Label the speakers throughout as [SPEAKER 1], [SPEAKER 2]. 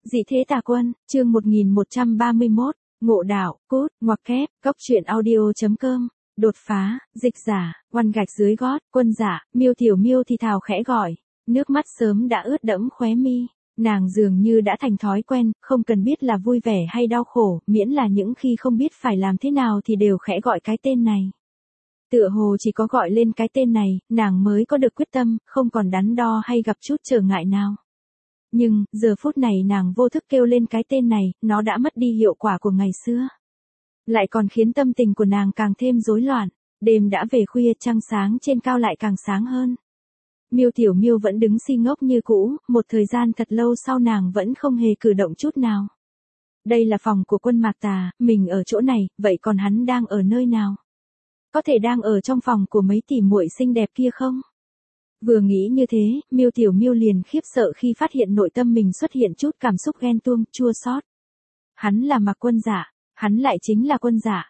[SPEAKER 1] Dị thế tà quân, chương 1131, ngộ đạo, cốt, ngoặc kép, cóc truyện audio.com, đột phá, dịch giả, quằn gạch dưới gót, quân giả, Miêu Tiểu Miêu thì thào khẽ gọi, nước mắt sớm đã ướt đẫm khóe mi, nàng dường như đã thành thói quen, không cần biết là vui vẻ hay đau khổ, miễn là những khi không biết phải làm thế nào thì đều khẽ gọi cái tên này. Tựa hồ chỉ có gọi lên cái tên này, nàng mới có được quyết tâm, không còn đắn đo hay gặp chút trở ngại nào. Nhưng, giờ phút này nàng vô thức kêu lên cái tên này, nó đã mất đi hiệu quả của ngày xưa. Lại còn khiến tâm tình của nàng càng thêm rối loạn, đêm đã về khuya, trăng sáng trên cao lại càng sáng hơn. Miêu Tiểu Miêu vẫn đứng si ngốc như cũ, một thời gian thật lâu sau nàng vẫn không hề cử động chút nào. Đây là phòng của Quân Mạc Tà, mình ở chỗ này, vậy còn hắn đang ở nơi nào? Có thể đang ở trong phòng của mấy tỷ muội xinh đẹp kia không? Vừa nghĩ như thế, Miêu Tiểu Miêu liền khiếp sợ khi phát hiện nội tâm mình xuất hiện chút cảm xúc ghen tuông, chua xót. Hắn là Mạc Quân giả, hắn lại chính là Quân giả,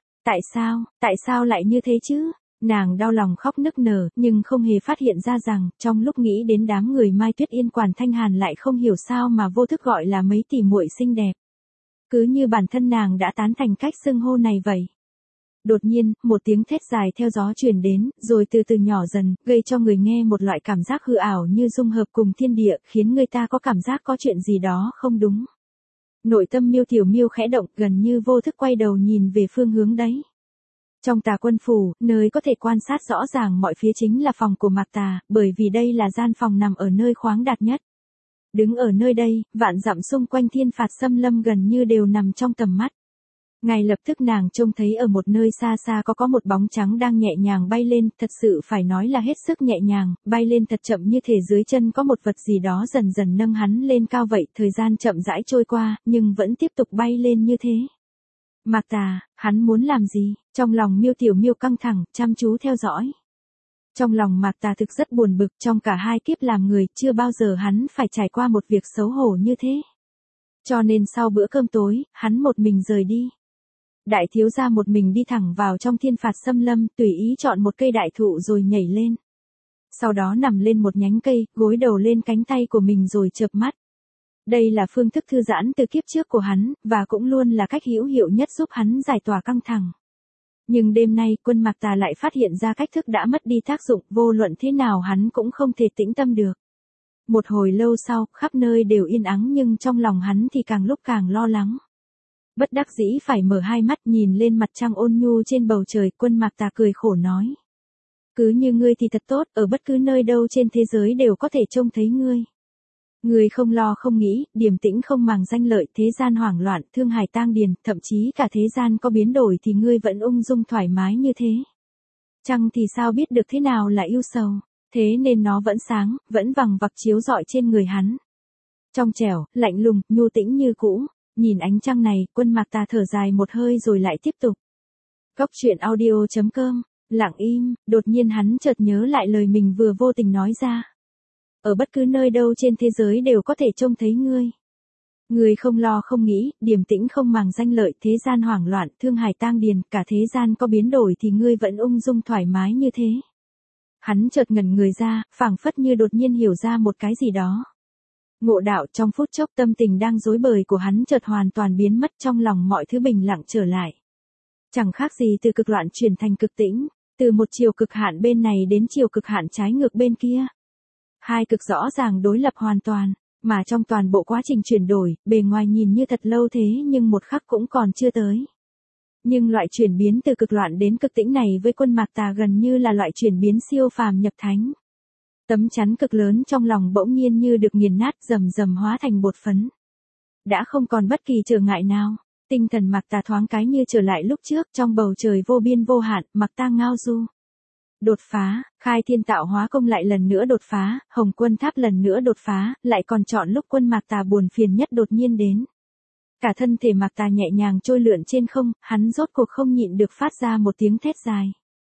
[SPEAKER 1] tại sao lại như thế chứ? Nàng đau lòng khóc nức nở, nhưng không hề phát hiện ra rằng, trong lúc nghĩ đến đám người Mai Tuyết Yên Quản Thanh Hàn lại không hiểu sao mà vô thức gọi là mấy tỷ muội xinh đẹp. Cứ như bản thân nàng đã tán thành cách xưng hô này vậy. Đột nhiên, một tiếng thét dài theo gió truyền đến, rồi từ từ nhỏ dần, gây cho người nghe một loại cảm giác hư ảo như dung hợp cùng thiên địa, khiến người ta có cảm giác có chuyện gì đó không đúng. Nội tâm Miêu Tiểu Miêu khẽ động, gần như vô thức quay đầu nhìn về phương hướng đấy. Trong Tà Quân phủ, nơi có thể quan sát rõ ràng mọi phía chính là phòng của Mạc Tà, bởi vì đây là gian phòng nằm ở nơi khoáng đạt nhất. Đứng ở nơi đây, vạn dặm xung quanh thiên phạt xâm lâm gần như đều nằm trong tầm mắt. Ngay lập tức nàng trông thấy ở một nơi xa xa có một bóng trắng đang nhẹ nhàng bay lên, thật sự phải nói là hết sức nhẹ nhàng, bay lên thật chậm như thể dưới chân có một vật gì đó dần dần nâng hắn lên cao vậy, thời gian chậm rãi trôi qua, nhưng vẫn tiếp tục bay lên như thế. Mạc Tà, hắn muốn làm gì? Trong lòng Miêu Tiểu Miêu căng thẳng, chăm chú theo dõi. Trong lòng Mạc Tà thực rất buồn bực, trong cả hai kiếp làm người, chưa bao giờ hắn phải trải qua một việc xấu hổ như thế. Cho nên sau bữa cơm tối, hắn một mình rời đi. Đại thiếu gia một mình đi thẳng vào trong thiên phạt xâm lâm, tùy ý chọn một cây đại thụ rồi nhảy lên. Sau đó nằm lên một nhánh cây, gối đầu lên cánh tay của mình rồi chợp mắt. Đây là phương thức thư giãn từ kiếp trước của hắn, và cũng luôn là cách hữu hiệu nhất giúp hắn giải tỏa căng thẳng. Nhưng đêm nay, Quân Mạc Tà lại phát hiện ra cách thức đã mất đi tác dụng, vô luận thế nào hắn cũng không thể tĩnh tâm được. Một hồi lâu sau, khắp nơi đều yên ắng nhưng trong lòng hắn thì càng lúc càng lo lắng. Bất đắc dĩ phải mở hai mắt nhìn lên mặt trăng ôn nhu trên bầu trời, Quân Mạc Tà cười khổ nói. Cứ như ngươi thì thật tốt, ở bất cứ nơi đâu trên thế giới đều có thể trông thấy ngươi. Ngươi không lo không nghĩ, điềm tĩnh không màng danh lợi, thế gian hoảng loạn, thương hài tang điền, thậm chí cả thế gian có biến đổi thì ngươi vẫn ung dung thoải mái như thế. Trăng thì sao biết được thế nào là ưu sầu, thế nên nó vẫn sáng, vẫn vằng vặc chiếu rọi trên người hắn. Trong trẻo, lạnh lùng, nhu tĩnh như cũ. Nhìn ánh trăng này, Quân Mạc Tà thở dài một hơi rồi lại tiếp tục. Cóc truyện audio.com, lặng im, đột nhiên hắn chợt nhớ lại lời mình vừa vô tình nói ra. Ở bất cứ nơi đâu trên thế giới đều có thể trông thấy ngươi. Ngươi không lo không nghĩ, điềm tĩnh không màng danh lợi, thế gian hoảng loạn, thương hài tang điền, cả thế gian có biến đổi thì ngươi vẫn ung dung thoải mái như thế. Hắn chợt ngẩn người ra, phảng phất như đột nhiên hiểu ra một cái gì đó. Ngộ đạo, trong phút chốc tâm tình đang rối bời của hắn chợt hoàn toàn biến mất, trong lòng mọi thứ bình lặng trở lại. Chẳng khác gì từ cực loạn chuyển thành cực tĩnh, từ một chiều cực hạn bên này đến chiều cực hạn trái ngược bên kia. Hai cực rõ ràng đối lập hoàn toàn, mà trong toàn bộ quá trình chuyển đổi, bề ngoài nhìn như thật lâu thế nhưng một khắc cũng còn chưa tới. Nhưng loại chuyển biến từ cực loạn đến cực tĩnh này với Quân Mạc Tà gần như là loại chuyển biến siêu phàm nhập thánh. Tấm chắn cực lớn trong lòng bỗng nhiên như được nghiền nát, rầm rầm hóa thành bột phấn. Đã không còn bất kỳ trở ngại nào, tinh thần Mạc Tà thoáng cái như trở lại lúc trước, trong bầu trời vô biên vô hạn, Mạc Tà ngao du. Đột phá, khai thiên tạo hóa công lại lần nữa đột phá, Hồng Quân Tháp lần nữa đột phá, lại còn chọn lúc Quân Mạc Tà buồn phiền nhất đột nhiên đến. Cả thân thể Mạc Tà nhẹ nhàng trôi lượn trên không, hắn rốt cuộc không nhịn được phát ra một tiếng thét dài.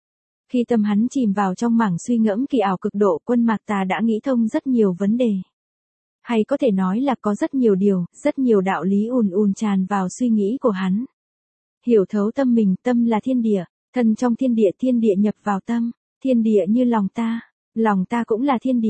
[SPEAKER 1] Khi tâm hắn chìm vào trong mảng suy ngẫm kỳ ảo cực độ, Quân Mạc Tà đã nghĩ thông rất nhiều vấn đề. Hay có thể nói là có rất nhiều điều, rất nhiều đạo lý ùn tràn vào suy nghĩ của hắn. Hiểu thấu tâm mình, tâm là thiên địa, thân trong thiên địa nhập vào tâm, thiên địa như lòng ta cũng là thiên địa,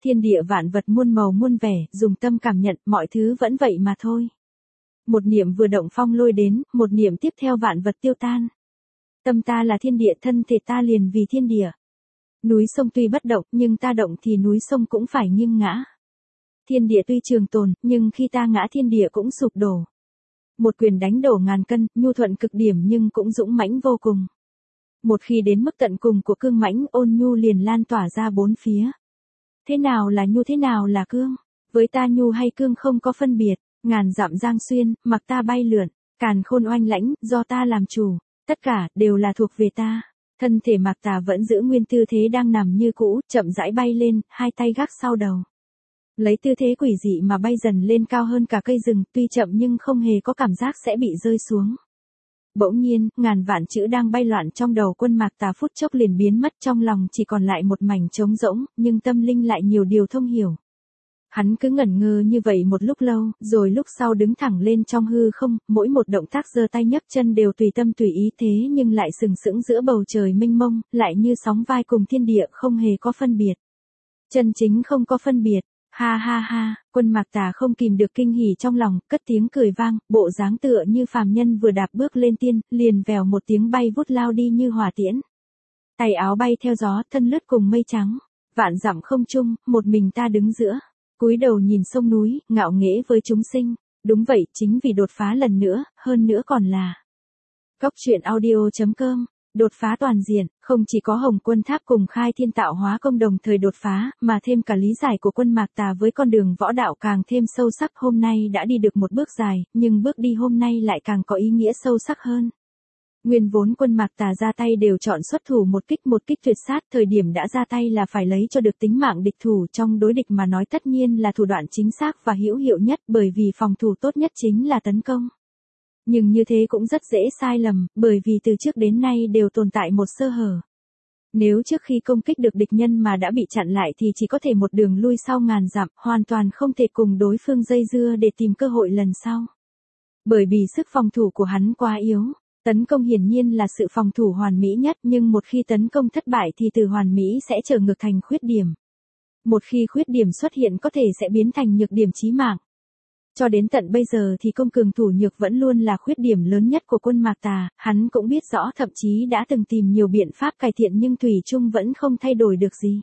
[SPEAKER 1] Thiên địa vạn vật muôn màu muôn vẻ, dùng tâm cảm nhận, mọi thứ vẫn vậy mà thôi. Một niệm vừa động phong lôi đến, một niệm tiếp theo vạn vật tiêu tan. Tâm ta là thiên địa, thân thể ta liền vì thiên địa. Núi sông tuy bất động, nhưng ta động thì núi sông cũng phải nghiêng ngã. Thiên địa tuy trường tồn, nhưng khi ta ngã thiên địa cũng sụp đổ. Một quyền đánh đổ ngàn cân, nhu thuận cực điểm nhưng cũng dũng mãnh vô cùng. Một khi đến mức tận cùng của cương mãnh, ôn nhu liền lan tỏa ra bốn phía. Thế nào là nhu, thế nào là cương? Với ta nhu hay cương không có phân biệt. Ngàn dặm giang xuyên, mặc ta bay lượn, càn khôn oanh lãnh, do ta làm chủ. Tất cả đều là thuộc về ta. Thân thể Mạc Tà vẫn giữ nguyên tư thế đang nằm như cũ, chậm rãi bay lên, hai tay gác sau đầu. Lấy tư thế quỷ dị mà bay dần lên cao hơn cả cây rừng, tuy chậm nhưng không hề có cảm giác sẽ bị rơi xuống. Bỗng nhiên, ngàn vạn chữ đang bay loạn trong đầu Quân Mạc Tà phút chốc liền biến mất, trong lòng chỉ còn lại một mảnh trống rỗng, nhưng tâm linh lại nhiều điều thông hiểu. Hắn cứ ngẩn ngơ như vậy một lúc lâu, rồi lúc sau đứng thẳng lên trong hư không, mỗi một động tác giơ tay nhấc chân đều tùy tâm tùy ý, thế nhưng lại sừng sững giữa bầu trời mênh mông, lại như sóng vai cùng thiên địa, không hề có phân biệt. Chân chính không có phân biệt. Ha ha ha, Quân Mạc Tà không kìm được kinh hỉ trong lòng, cất tiếng cười vang, bộ dáng tựa như phàm nhân vừa đạp bước lên tiên, liền vèo một tiếng bay vút lao đi như hỏa tiễn. Tay áo bay theo gió, thân lướt cùng mây trắng. Vạn dặm không trung, một mình ta đứng giữa. Cúi đầu nhìn sông núi, ngạo nghễ với chúng sinh. Đúng vậy, chính vì đột phá lần nữa, hơn nữa còn là Cóc truyện audio.com. Đột phá toàn diện, không chỉ có Hồng Quân Tháp cùng Khai Thiên Tạo Hóa Công đồng thời đột phá, mà thêm cả lý giải của Quân Mạc Tà với con đường võ đạo càng thêm sâu sắc. Hôm nay đã đi được một bước dài, nhưng bước đi hôm nay lại càng có ý nghĩa sâu sắc hơn. Nguyên vốn Quân Mạc Tà ra tay đều chọn xuất thủ một kích tuyệt sát, thời điểm đã ra tay là phải lấy cho được tính mạng địch thủ, trong đối địch mà nói tất nhiên là thủ đoạn chính xác và hữu hiệu nhất, bởi vì phòng thủ tốt nhất chính là tấn công. Nhưng như thế cũng rất dễ sai lầm, bởi vì từ trước đến nay đều tồn tại một sơ hở. Nếu trước khi công kích được địch nhân mà đã bị chặn lại thì chỉ có thể một đường lui sau ngàn dặm, hoàn toàn không thể cùng đối phương dây dưa để tìm cơ hội lần sau. Bởi vì sức phòng thủ của hắn quá yếu. Tấn công hiển nhiên là sự phòng thủ hoàn mỹ nhất, nhưng một khi tấn công thất bại thì từ hoàn mỹ sẽ trở ngược thành khuyết điểm. Một khi khuyết điểm xuất hiện có thể sẽ biến thành nhược điểm chí mạng. Cho đến tận bây giờ thì công cường thủ nhược vẫn luôn là khuyết điểm lớn nhất của Quân Mạc Tà, hắn cũng biết rõ, thậm chí đã từng tìm nhiều biện pháp cải thiện nhưng thủy chung vẫn không thay đổi được gì.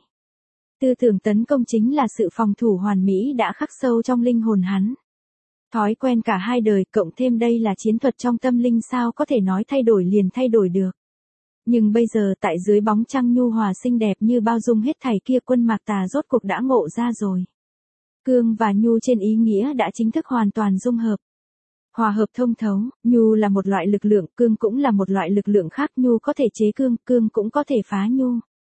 [SPEAKER 1] Tư tưởng tấn công chính là sự phòng thủ hoàn mỹ đã khắc sâu trong linh hồn hắn. Thói quen cả hai đời, cộng thêm đây là chiến thuật trong tâm linh, sao có thể nói thay đổi liền thay đổi được. Nhưng bây giờ tại dưới bóng trăng nhu hòa xinh đẹp như bao dung hết thảy kia, Quân Mạc Tà rốt cuộc đã ngộ ra rồi. Cương và nhu trên ý nghĩa đã chính thức hoàn toàn dung hợp. Hòa hợp thông thấu, nhu là một loại lực lượng, cương cũng là một loại lực lượng khác, nhu có thể chế cương, cương cũng có thể phá nhu.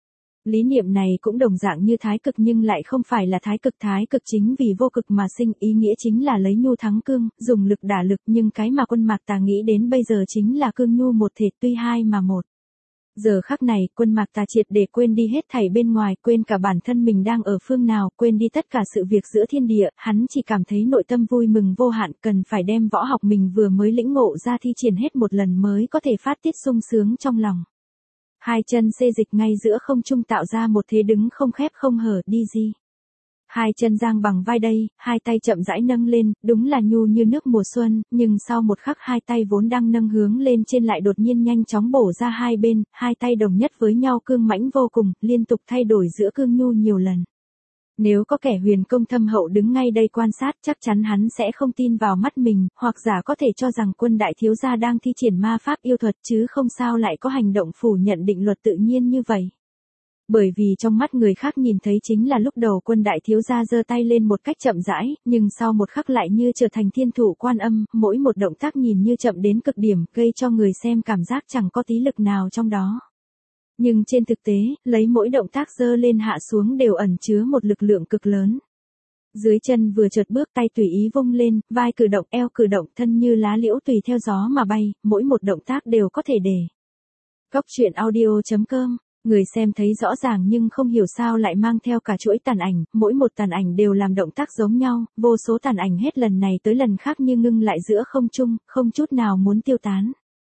[SPEAKER 1] Lý niệm này cũng đồng dạng như thái cực nhưng lại không phải là thái cực chính vì vô cực mà sinh, ý nghĩa chính là lấy nhu thắng cương, dùng lực đả lực, nhưng cái mà Quân Mạc Tà nghĩ đến bây giờ chính là cương nhu một thể, tuy hai mà một. Giờ khắc này, Quân Mạc Tà triệt để quên đi hết thảy bên ngoài, quên cả bản thân mình đang ở phương nào, quên đi tất cả sự việc giữa thiên địa, hắn chỉ cảm thấy nội tâm vui mừng vô hạn, cần phải đem võ học mình vừa mới lĩnh ngộ ra thi triển hết một lần mới có thể phát tiết sung sướng trong lòng. Hai chân xê dịch ngay giữa không trung tạo ra một thế đứng không khép không hở, đi di. Hai chân giang bằng vai đây, hai tay chậm rãi nâng lên, đúng là nhu như nước mùa xuân, nhưng sau một khắc hai tay vốn đang nâng hướng lên trên lại đột nhiên nhanh chóng bổ ra hai bên, hai tay đồng nhất với nhau cương mãnh vô cùng, liên tục thay đổi giữa cương nhu nhiều lần. Nếu có kẻ huyền công thâm hậu đứng ngay đây quan sát, chắc chắn hắn sẽ không tin vào mắt mình, hoặc giả có thể cho rằng Quân đại thiếu gia đang thi triển ma pháp yêu thuật, chứ không sao lại có hành động phủ nhận định luật tự nhiên như vậy. Bởi vì trong mắt người khác nhìn thấy chính là lúc đầu Quân đại thiếu gia giơ tay lên một cách chậm rãi, nhưng sau một khắc lại như trở thành thiên thủ Quan Âm, mỗi một động tác nhìn như chậm đến cực điểm, gây cho người xem cảm giác chẳng có tí lực nào trong đó. Nhưng trên thực tế, lấy mỗi động tác giơ lên hạ xuống đều ẩn chứa một lực lượng cực lớn. Dưới chân vừa chợt bước, tay tùy ý vung lên, vai cử động, eo cử động, thân như lá liễu tùy theo gió mà bay, mỗi một động tác đều có thể để. Cóc truyện audio.com. Người xem thấy rõ ràng nhưng không hiểu sao lại mang theo cả chuỗi tàn ảnh, mỗi một tàn ảnh đều làm động tác giống nhau, vô số tàn ảnh hết lần này tới lần khác như ngưng lại giữa không trung, không chút nào muốn tiêu tán.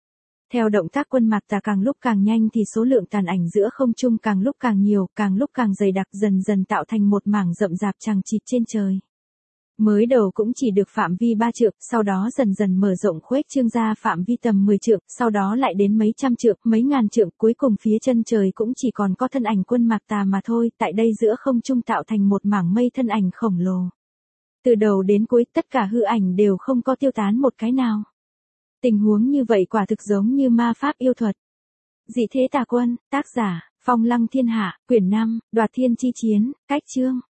[SPEAKER 1] Theo động tác quân Mạc Tà càng lúc càng nhanh thì số lượng tàn ảnh giữa không trung càng lúc càng nhiều, càng lúc càng dày đặc, dần dần tạo thành một mảng rậm rạp chằng chịt trên trời. Mới đầu cũng chỉ được phạm vi 3 trượng, sau đó dần dần mở rộng khuếch trương ra phạm vi tầm 10 trượng, sau đó lại đến mấy trăm trượng, mấy ngàn trượng, cuối cùng phía chân trời cũng chỉ còn có thân ảnh quân Mạc Tà mà thôi, tại đây giữa không trung tạo thành một mảng mây thân ảnh khổng lồ. Từ đầu đến cuối tất cả hư ảnh đều không có tiêu tán một cái nào. Tình huống như vậy quả thực giống như ma pháp yêu thuật. Dị thế tà quân, tác giả, Phong Lăng Thiên Hạ, quyển 5, Đoạt Thiên Chi Chiến, cách chương.